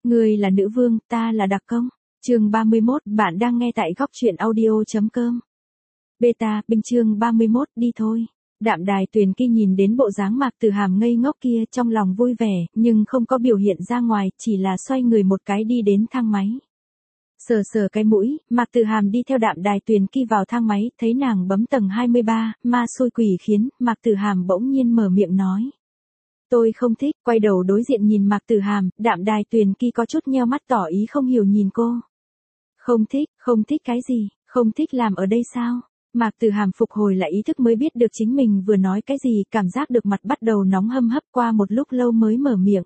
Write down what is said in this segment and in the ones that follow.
Ngươi là nữ vương, ta là đặc công. Chương 31, bạn đang nghe tại góc truyện audio.com. Beta, Binh chương 31, đi thôi. Đạm Đài Tuyền Kỳ nhìn đến bộ dáng Mạc Tử Hàm ngây ngốc kia, trong lòng vui vẻ, nhưng không có biểu hiện ra ngoài, chỉ là xoay người một cái đi đến thang máy. Sờ sờ cái mũi, Mạc Tử Hàm đi theo Đạm Đài Tuyền Kỳ vào thang máy, thấy nàng bấm tầng 23, ma xôi quỷ khiến, Mạc Tử Hàm bỗng nhiên mở miệng nói. Tôi không thích, quay đầu đối diện nhìn Mạc Tử Hàm, Đạm Đài Tuyền Kỳ có chút nheo mắt tỏ ý không hiểu nhìn cô. Không thích cái gì, không thích làm ở đây sao? Mạc Tử Hàm phục hồi lại ý thức mới biết được chính mình vừa nói cái gì, cảm giác được mặt bắt đầu nóng hâm hấp, qua một lúc lâu mới mở miệng.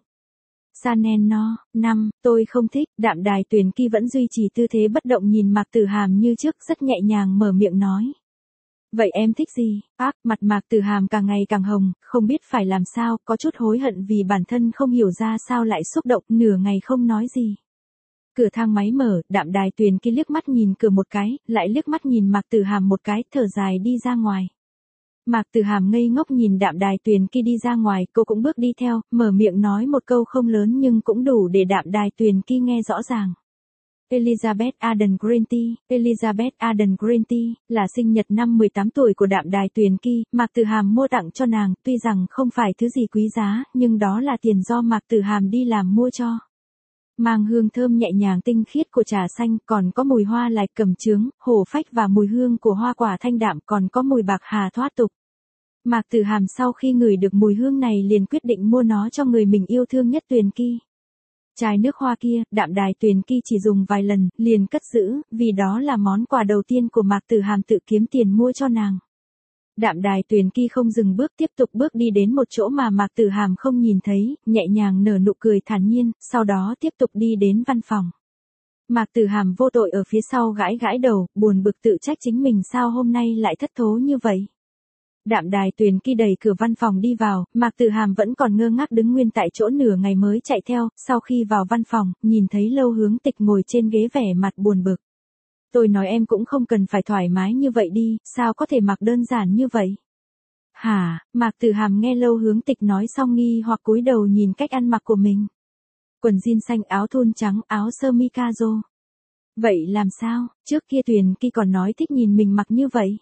Sanen no, 5, tôi không thích, Đạm Đài Tuyền Kỳ vẫn duy trì tư thế bất động nhìn Mạc Tử Hàm như trước, rất nhẹ nhàng mở miệng nói. Vậy em thích gì? Mặt Mạc Tử Hàm càng ngày càng hồng, không biết phải làm sao, có chút hối hận vì bản thân không hiểu ra sao lại xúc động, nửa ngày không nói gì. Cửa thang máy mở, Đạm Đài Tuyền Kỳ liếc mắt nhìn cửa một cái, lại liếc mắt nhìn Mạc Tử Hàm một cái, thở dài đi ra ngoài. Mạc Tử Hàm ngây ngốc nhìn Đạm Đài Tuyền Kỳ đi ra ngoài, cô cũng bước đi theo, mở miệng nói một câu không lớn nhưng cũng đủ để Đạm Đài Tuyền Kỳ nghe rõ ràng. Elizabeth Arden Granty, Elizabeth Arden Granty, là sinh nhật năm 18 tuổi của Đạm Đài Tuyền Kỳ, Mạc Tử Hàm mua tặng cho nàng, tuy rằng không phải thứ gì quý giá, nhưng đó là tiền do Mạc Tử Hàm đi làm mua cho. Mang hương thơm nhẹ nhàng tinh khiết của trà xanh, còn có mùi hoa lạch cầm chướng, hổ phách và mùi hương của hoa quả thanh đạm, còn có mùi bạc hà thoát tục. Mạc Tử Hàm sau khi ngửi được mùi hương này liền quyết định mua nó cho người mình yêu thương nhất Tuyền Kỳ. Chai nước hoa kia, Đạm Đài Tuyền Kỳ chỉ dùng vài lần, liền cất giữ, vì đó là món quà đầu tiên của Mạc Tử Hàm tự kiếm tiền mua cho nàng. Đạm Đài Tuyền Kỳ không dừng bước, tiếp tục bước đi đến một chỗ mà Mạc Tử Hàm không nhìn thấy, nhẹ nhàng nở nụ cười thản nhiên, sau đó tiếp tục đi đến văn phòng. Mạc Tử Hàm vô tội ở phía sau gãi gãi đầu, buồn bực tự trách chính mình sao hôm nay lại thất thố như vậy. Đạm Đài Tuyền Kỳ đẩy cửa văn phòng đi vào, Mạc Tử Hàm vẫn còn ngơ ngác đứng nguyên tại chỗ nửa ngày mới chạy theo, sau khi vào văn phòng, nhìn thấy Lâu Hướng Tịch ngồi trên ghế vẻ mặt buồn bực. Tôi nói em cũng không cần phải thoải mái như vậy đi, sao có thể mặc đơn giản như vậy? Hả? Mạc Tử Hàm nghe Lâu Hướng Tịch nói xong nghi hoặc cúi đầu nhìn cách ăn mặc của mình. Quần jean xanh, áo thun trắng, áo sơ mi caro. Vậy làm sao? Trước kia Tuyền Kỳ còn nói thích nhìn mình mặc như vậy.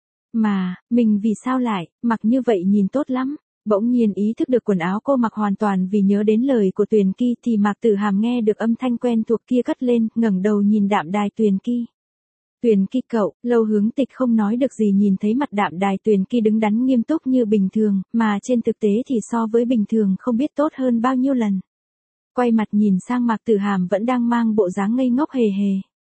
Mà, mình vì sao lại, mặc như vậy nhìn tốt lắm. Bỗng nhiên ý thức được quần áo cô mặc hoàn toàn vì nhớ đến lời của Tuyền Kỳ thì Mạc Tử Hàm nghe được âm thanh quen thuộc kia cất lên, ngẩng đầu nhìn Đạm Đài Tuyền Kỳ. Tuyền Kỳ cậu, Lâu Hướng Tịch không nói được gì nhìn thấy mặt Đạm Đài Tuyền Kỳ đứng đắn nghiêm túc như bình thường, mà trên thực tế thì so với bình thường không biết tốt hơn bao nhiêu lần. Quay mặt nhìn sang Mạc Tử Hàm vẫn đang mang bộ dáng ngây ngốc hề hề.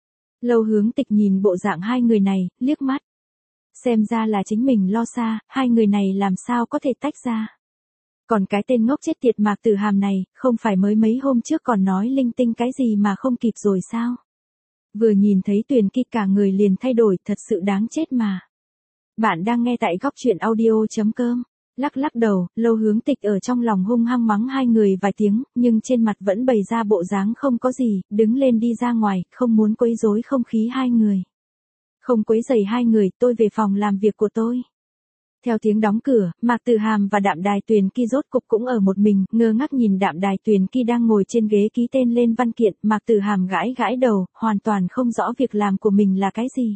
Lâu Hướng Tịch nhìn bộ dạng hai người này, liếc mắt. Xem ra là chính mình lo xa, hai người này làm sao có thể tách ra. Còn cái tên ngốc chết tiệt Mạc Tử Hàm này, không phải mới mấy hôm trước còn nói linh tinh cái gì mà không kịp rồi sao? Vừa nhìn thấy Tuyền Kỳ cả người liền thay đổi, thật sự đáng chết mà. Bạn đang nghe tại góc truyện audio.com. Lắc đầu, Lâu Hướng Tịch ở trong lòng hung hăng mắng hai người vài tiếng, nhưng trên mặt vẫn bày ra bộ dáng không có gì, đứng lên đi ra ngoài, không muốn quấy rối không khí hai người. Không quấy rầy hai người, tôi về phòng làm việc của tôi. Theo tiếng đóng cửa, Mạc Tử Hàm và Đạm Đài Tuyền Kỳ rốt cục cũng ở một mình, ngơ ngác nhìn Đạm Đài Tuyền Kỳ đang ngồi trên ghế ký tên lên văn kiện, Mạc Tử Hàm gãi gãi đầu, hoàn toàn không rõ việc làm của mình là cái gì.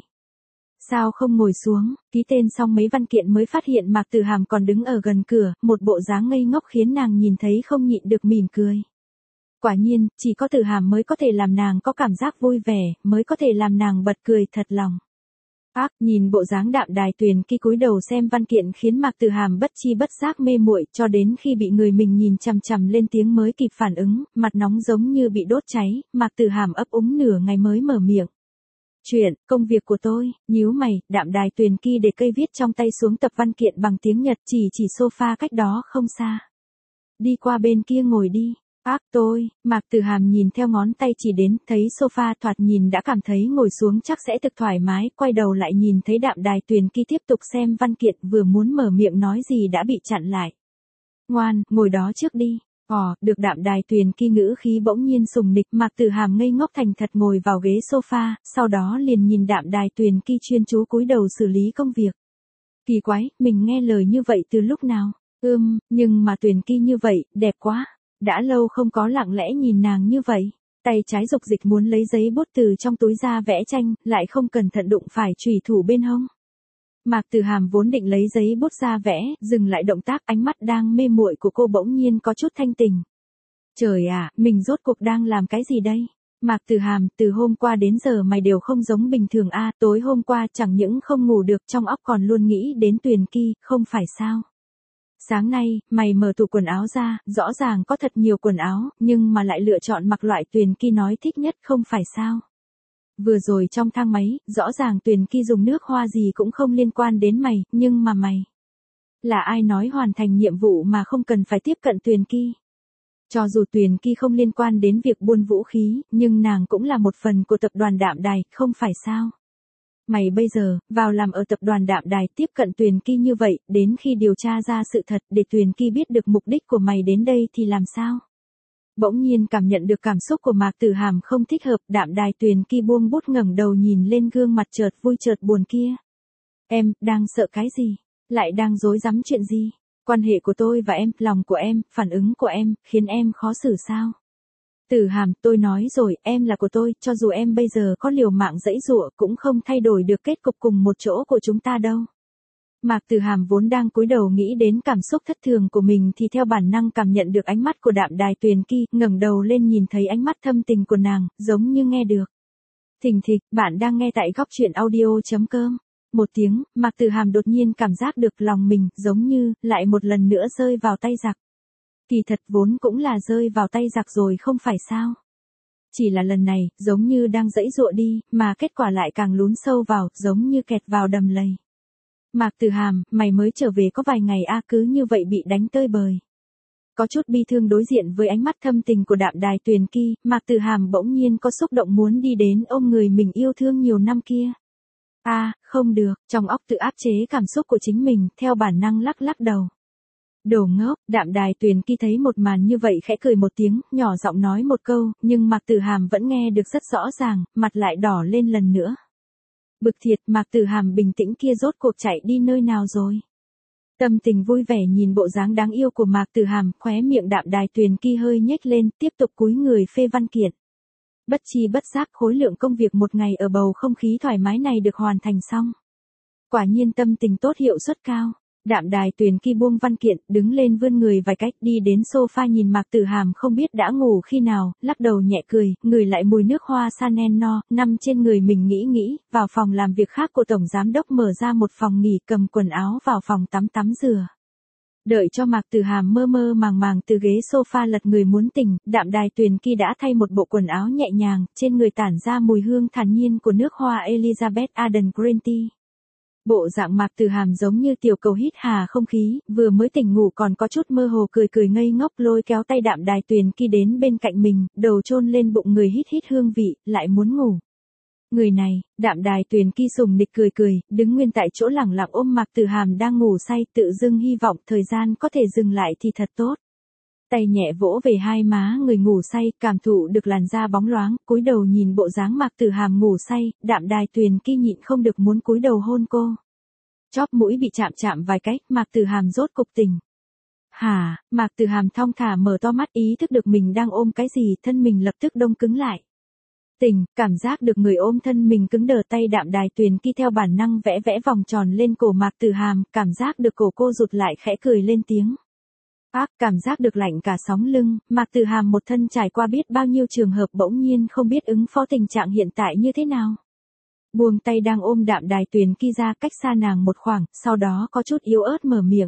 Sao không ngồi xuống, ký tên xong mấy văn kiện mới phát hiện Mạc Tử Hàm còn đứng ở gần cửa, một bộ dáng ngây ngốc khiến nàng nhìn thấy không nhịn được mỉm cười. Quả nhiên, chỉ có Tử Hàm mới có thể làm nàng có cảm giác vui vẻ, mới có thể làm nàng bật cười thật lòng. Nhìn bộ dáng Đạm Đài Tuyền Kỳ cúi đầu xem văn kiện khiến Mạc Tử Hàm bất chi bất giác mê muội, cho đến khi bị người mình nhìn chằm chằm lên tiếng mới kịp phản ứng, mặt nóng giống như bị đốt cháy, Mạc Tử Hàm ấp úng nửa ngày mới mở miệng. Chuyện, công việc của tôi, nhíu mày, Đạm Đài Tuyền Kỳ để cây viết trong tay xuống tập văn kiện bằng tiếng Nhật, chỉ sofa cách đó không xa. Đi qua bên kia ngồi đi. Tôi, Mạc Tử Hàm nhìn theo ngón tay chỉ đến, thấy sofa thoạt nhìn đã cảm thấy ngồi xuống chắc sẽ thực thoải mái, quay đầu lại nhìn thấy Đạm Đài Tuyền Kỳ tiếp tục xem văn kiện, vừa muốn mở miệng nói gì đã bị chặn lại. Ngoan, ngồi đó trước đi. Được Đạm Đài Tuyền Kỳ ngữ khí bỗng nhiên sùng nịch, Mạc Tử Hàm ngây ngốc thành thật ngồi vào ghế sofa, sau đó liền nhìn Đạm Đài Tuyền Kỳ chuyên chú cúi đầu xử lý công việc. Kỳ quái, mình nghe lời như vậy từ lúc nào? Nhưng mà Tuyền Kỳ như vậy, đẹp quá. đã lâu không có lặng lẽ nhìn nàng như vậy. Tay trái dục dịch muốn lấy giấy bút từ trong túi ra vẽ tranh, lại không cẩn thận đụng phải chùy thủ bên hông. Mạc Tử Hàm vốn định lấy giấy bút ra vẽ, dừng lại động tác, ánh mắt đang mê muội của cô bỗng nhiên có chút thanh tình. Trời ạ, mình rốt cuộc đang làm cái gì đây? Mạc Tử Hàm, từ hôm qua đến giờ mày đều không giống bình thường a, tối hôm qua chẳng những không ngủ được, trong óc còn luôn nghĩ đến Tuyền Ki, không phải sao? Sáng nay, mày mở tủ quần áo ra, rõ ràng có thật nhiều quần áo, nhưng mà lại lựa chọn mặc loại Tuyền Ki nói thích nhất, không phải sao? Vừa rồi trong thang máy, rõ ràng Tuyền Ki dùng nước hoa gì cũng không liên quan đến mày, nhưng mà mày. Là ai nói hoàn thành nhiệm vụ mà không cần phải tiếp cận Tuyền Ki? Cho dù Tuyền Ki không liên quan đến việc buôn vũ khí, nhưng nàng cũng là một phần của tập đoàn Đạm Đài, không phải sao? Mày bây giờ, vào làm ở tập đoàn Đạm Đài tiếp cận Tuyền Ki như vậy, đến khi điều tra ra sự thật để Tuyền Ki biết được mục đích của mày đến đây thì làm sao? Bỗng nhiên cảm nhận được cảm xúc của Mạc Tử Hàm không thích hợp, Đạm Đài Tuyền Ki buông bút ngẩng đầu nhìn lên gương mặt chợt vui chợt buồn kia. Em, đang sợ cái gì? Lại đang rối rắm chuyện gì? Quan hệ của tôi và em, lòng của em, phản ứng của em, khiến em khó xử sao? Tử Hàm, tôi nói rồi, em là của tôi, cho dù em bây giờ có liều mạng giãy giụa cũng không thay đổi được kết cục cùng một chỗ của chúng ta đâu. Mạc Tử Hàm vốn đang cúi đầu nghĩ đến cảm xúc thất thường của mình thì theo bản năng cảm nhận được ánh mắt của Đạm Đài Tuyền Ki, ngẩng đầu lên nhìn thấy ánh mắt thâm tình của nàng, giống như nghe được. Thình thịch, bạn đang nghe tại góc truyện audio.com. Một tiếng, Mạc Tử Hàm đột nhiên cảm giác được lòng mình, giống như, lại một lần nữa rơi vào tay giặc. Kỳ thật vốn cũng là rơi vào tay giặc rồi không phải sao? Chỉ là lần này, giống như đang giãy giụa đi, mà kết quả lại càng lún sâu vào, giống như kẹt vào đầm lầy. Mạc Tử Hàm, mày mới trở về có vài ngày a, cứ như vậy bị đánh tơi bời. Có chút bi thương đối diện với ánh mắt thâm tình của Đạm Đài Tuyền Ki, Mạc Tử Hàm bỗng nhiên có xúc động muốn đi đến ôm người mình yêu thương nhiều năm kia. Không được, trong óc tự áp chế cảm xúc của chính mình, theo bản năng lắc lắc đầu. Đồ ngốc, Đạm Đài Tuyền Ki thấy một màn như vậy khẽ cười một tiếng, nhỏ giọng nói một câu, nhưng Mạc Tử Hàm vẫn nghe được rất rõ ràng, mặt lại đỏ lên lần nữa. Bực thiệt, Mạc Tử Hàm bình tĩnh kia rốt cuộc chạy đi nơi nào rồi? Tâm tình vui vẻ nhìn bộ dáng đáng yêu của Mạc Tử Hàm, khóe miệng Đạm Đài Tuyền Ki hơi nhếch lên, tiếp tục cúi người phê văn kiện. Bất chi bất giác khối lượng công việc một ngày ở bầu không khí thoải mái này được hoàn thành xong. Quả nhiên tâm tình tốt, hiệu suất cao. Đạm Đài Tuyền Ki buông văn kiện, đứng lên vươn người vài cách đi đến sofa nhìn Mạc Tử Hàm không biết đã ngủ khi nào, lắc đầu nhẹ cười, ngửi lại mùi nước hoa Chanel no, nằm trên người mình nghĩ, vào phòng làm việc khác của Tổng Giám Đốc mở ra một phòng nghỉ, cầm quần áo vào phòng tắm rửa. Đợi cho Mạc Tử Hàm mơ mơ màng màng từ ghế sofa lật người muốn tỉnh, Đạm Đài Tuyền Ki đã thay một bộ quần áo nhẹ nhàng, trên người tản ra mùi hương thản nhiên của nước hoa Elizabeth Arden Green Tea. Bộ dạng Mạc Tử Hàm giống như tiểu cầu hít hà không khí, vừa mới tỉnh ngủ còn có chút mơ hồ cười ngây ngốc, lôi kéo tay Đạm Đài Tuyền Ki đến bên cạnh mình, đầu chôn lên bụng người hít hương vị, lại muốn ngủ. Người này, Đạm Đài Tuyền Ki sùng nịch cười, đứng nguyên tại chỗ lẳng lặng ôm Mạc Tử Hàm đang ngủ say, tự dưng hy vọng thời gian có thể dừng lại thì thật tốt. Tay nhẹ vỗ về hai má người ngủ say, cảm thụ được làn da bóng loáng, cúi đầu nhìn bộ dáng Mạc Tử Hàm ngủ say, Đạm Đài Tuyền Ki nhịn không được muốn cúi đầu hôn cô. Chóp mũi bị chạm vài cái, Mạc Tử Hàm rốt cục tỉnh. Mạc Tử Hàm thong thả mở to mắt, ý thức được mình đang ôm cái gì, thân mình lập tức đông cứng lại. Tỉnh, cảm giác được người ôm thân mình cứng đờ, tay Đạm Đài Tuyền Ki theo bản năng vẽ vòng tròn lên cổ Mạc Tử Hàm, cảm giác được cổ cô rụt lại, khẽ cười lên tiếng. Cảm giác được lạnh cả sóng lưng, Mạc Tử Hàm một thân trải qua biết bao nhiêu trường hợp bỗng nhiên không biết ứng phó tình trạng hiện tại như thế nào. Buông tay đang ôm Đạm Đài Tuyền Ki ra, cách xa nàng một khoảng, sau đó có chút yếu ớt mở miệng.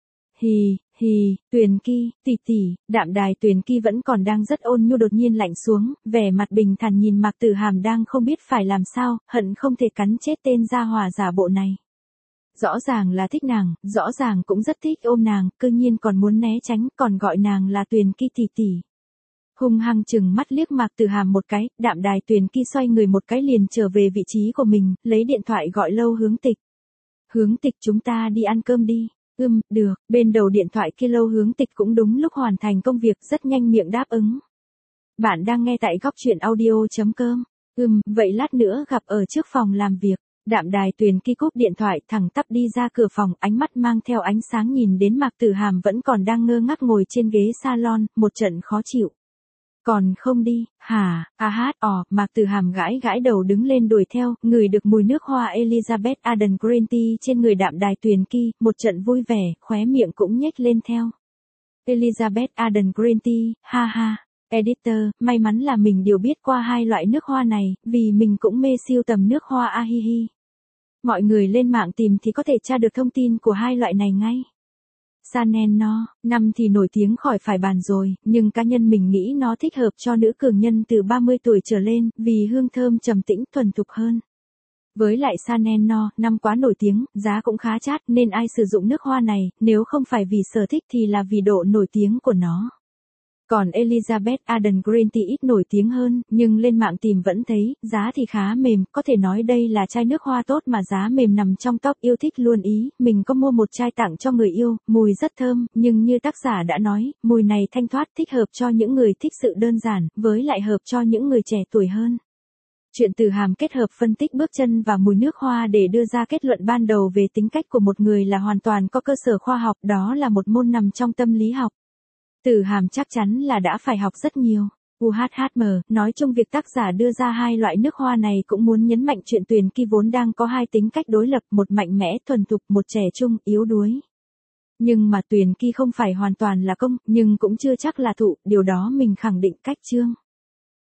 Tuyền Ki, tỷ, Đạm Đài Tuyền Ki vẫn còn đang rất ôn nhu đột nhiên lạnh xuống, vẻ mặt bình thản nhìn Mạc Tử Hàm đang không biết phải làm sao, hận không thể cắn chết tên gia hỏa giả bộ này. Rõ ràng là thích nàng, rõ ràng cũng rất thích ôm nàng, cư nhiên còn muốn né tránh, còn gọi nàng là Tuyền Ki tỷ. Hung hăng chừng mắt liếc Mạc Tử Hàm một cái, Đạm Đài Tuyền Ki xoay người một cái liền trở về vị trí của mình, lấy điện thoại gọi Lâu Hướng Tịch. Hướng Tịch, chúng ta đi ăn cơm đi. Được, bên đầu điện thoại kia Lâu Hướng Tịch cũng đúng lúc hoàn thành công việc, rất nhanh miệng đáp ứng. Bạn đang nghe tại góc truyện audio.com. Vậy lát nữa gặp ở trước phòng làm việc. Đạm Đài Tuyền Ki cúp điện thoại thẳng tắp đi ra cửa phòng, ánh mắt mang theo ánh sáng nhìn đến Mạc Tử Hàm vẫn còn đang ngơ ngác ngồi trên ghế salon, một trận khó chịu. Còn không đi, hả, Mạc Tử Hàm gãi gãi đầu đứng lên đuổi theo, ngửi được mùi nước hoa Elizabeth Arden Green Tea trên người Đạm Đài Tuyền Ki, một trận vui vẻ, khóe miệng cũng nhếch lên theo. Elizabeth Arden Green Tea, ha ha. Editor, may mắn là mình đều biết qua hai loại nước hoa này, vì mình cũng mê siêu tầm nước hoa ahihi. Mọi người lên mạng tìm thì có thể tra được thông tin của hai loại này ngay. Chanel No, 5 thì nổi tiếng khỏi phải bàn rồi, nhưng cá nhân mình nghĩ nó thích hợp cho nữ cường nhân từ 30 tuổi trở lên, vì hương thơm trầm tĩnh thuần thục hơn. Với lại Chanel No, 5 quá nổi tiếng, giá cũng khá chát nên ai sử dụng nước hoa này, nếu không phải vì sở thích thì là vì độ nổi tiếng của nó. Còn Elizabeth Arden Green Tea ít nổi tiếng hơn, nhưng lên mạng tìm vẫn thấy, giá thì khá mềm, có thể nói đây là chai nước hoa tốt mà giá mềm nằm trong top yêu thích luôn ý, mình có mua một chai tặng cho người yêu, mùi rất thơm, nhưng như tác giả đã nói, mùi này thanh thoát thích hợp cho những người thích sự đơn giản, với lại hợp cho những người trẻ tuổi hơn. Chuyện Tử Hàm kết hợp phân tích bước chân và mùi nước hoa để đưa ra kết luận ban đầu về tính cách của một người là hoàn toàn có cơ sở khoa học, đó là một môn nằm trong tâm lý học. Tử Hàm chắc chắn là đã phải học rất nhiều. Nói chung việc tác giả đưa ra hai loại nước hoa này cũng muốn nhấn mạnh chuyện Tuyền Ki vốn đang có hai tính cách đối lập, một mạnh mẽ thuần thục, một trẻ trung, yếu đuối. Nhưng mà Tuyền Ki không phải hoàn toàn là công, nhưng cũng chưa chắc là thụ, điều đó mình khẳng định cách chương.